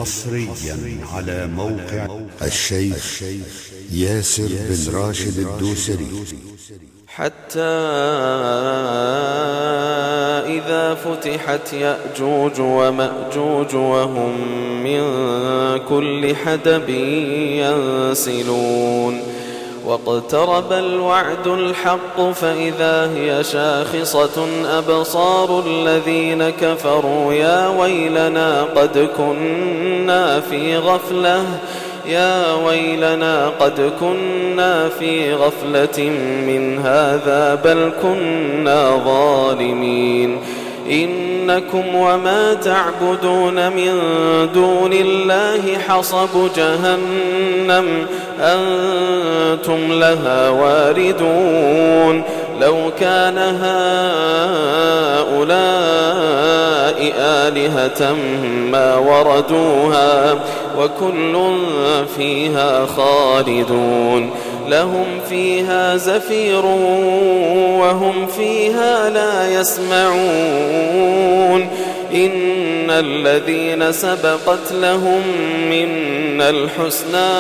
حصريا على موقع الشيخ ياسر بن راشد الدوسري. حتى إذا فتحت يأجوج ومأجوج وهم من كل حدب ينسلون واقترب الوعد الحق فإذا هي شاخصة أبصار الذين كفروا يا ويلنا قد كنا في غفلة من هذا بل كنا ظالمين إنكم وما تعبدون من دون الله حصب جهنم أنتم لها واردون لو كان هؤلاء آلهة ما وردوها وكل فيها خالدون لهم فيها زفير وهم فيها لا يسمعون إن الذين سبقت لهم منا الحسنى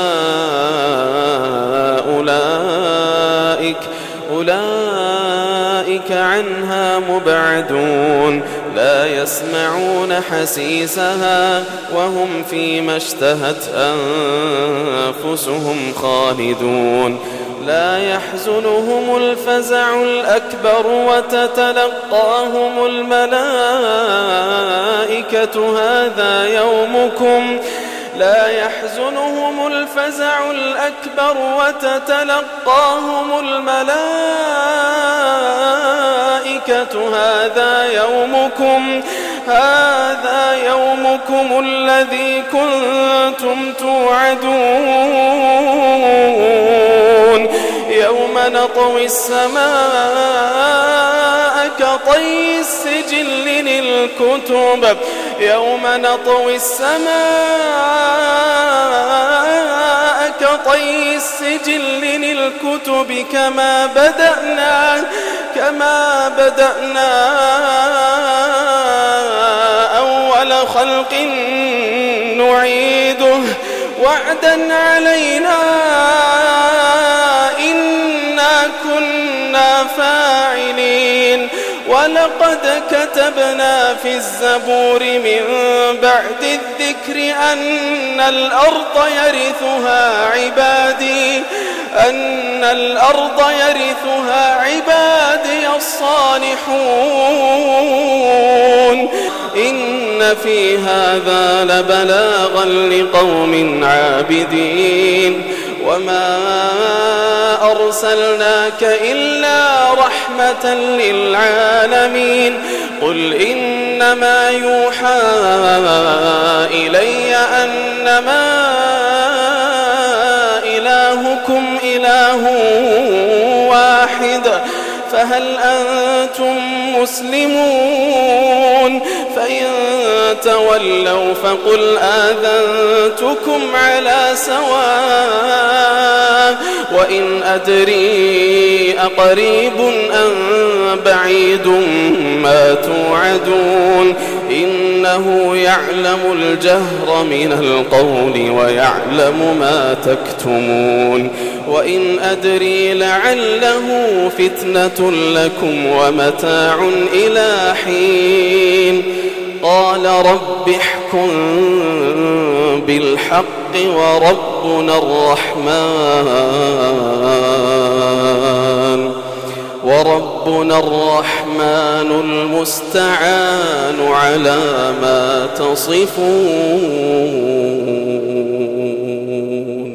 أولئك عنها مبعدون لا يسمعون حسيسها وهم فيما اشتهت أنفسهم خالدون لا يحزنهم الفزع الأكبر وتتلقاهم الملائكة هذا يومكم هذا يومكم الذي كنتم توعدون يوم نطوي السماء كطي السجل للكتب كما بدأنا أول خلق نعيده وعدا علينا إنا كنا فاعلين ولقد كتبنا في الزبور من بعد الذكر أن الأرض يرثها عبادي الصالحون إن في هذا لبلاغا لقوم عابدين وما أرسلناك إلا رحمة للعالمين قل إنما يوحى إلي أنما إلهكم إله واحد فهل أنتم مسلمون فإن تولوا فقل آذنتكم على سواء وإن أدري أقريب أم بعيد ما توعدون إنه يعلم الجهر من القول ويعلم ما تكتمون وإن أدري لعله فتنة لكم ومتاع إلى حين قال رب احكم بالحق وربنا الرحمن المستعان على ما تصفون.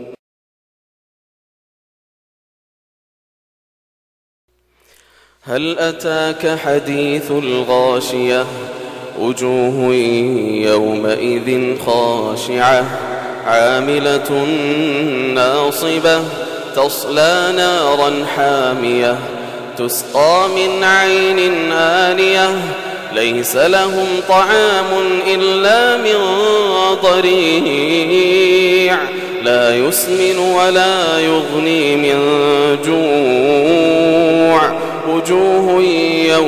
هل أتاك حديث الغاشية وجوه يومئذ خاشعة عاملة ناصبة تصلى نارا حامية تسقى من عين آنية ليس لهم طعام إلا من ضريع لا يسمن ولا يغني من جوع وجوه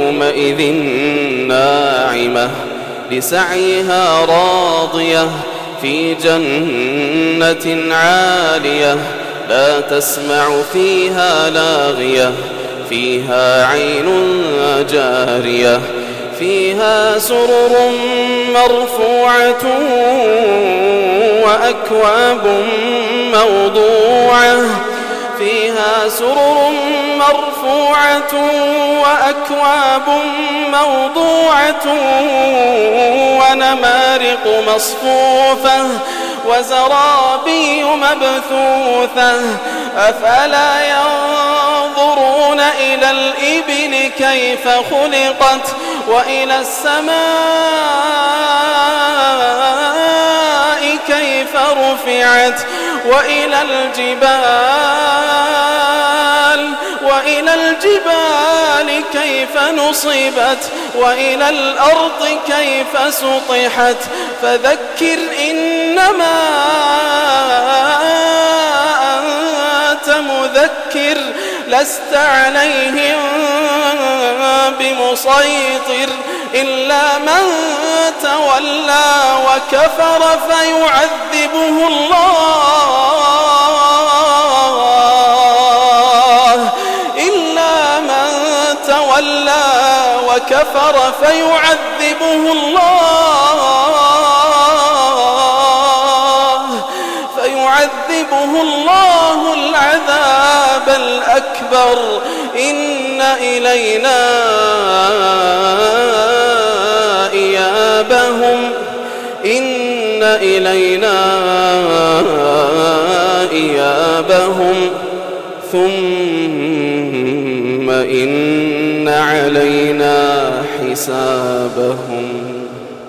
يومئذ ناعمة لسعيها راضية في جنة عالية لا تسمع فيها لاغية فيها عين جارية فيها سرر مرفوعة وأكواب موضوعة فيها سرر مرفوعة وأكواب موضوعة ونمارق مصفوفة وزرابي مبثوثة أفلا ينظرون إلى الإبل كيف خلقت وإلى السماء كيف رفعت وإلى الجبال كيف نصبت وإلى الأرض كيف سطحت فذكر إنما أنت مذكر لست عليهم بمسيطر إلا من تولى وكفر فيعذبه الله وكفر فيعذبه الله العذاب الأكبر إن إلينا إيابهم ثم إن علينا حسابهم.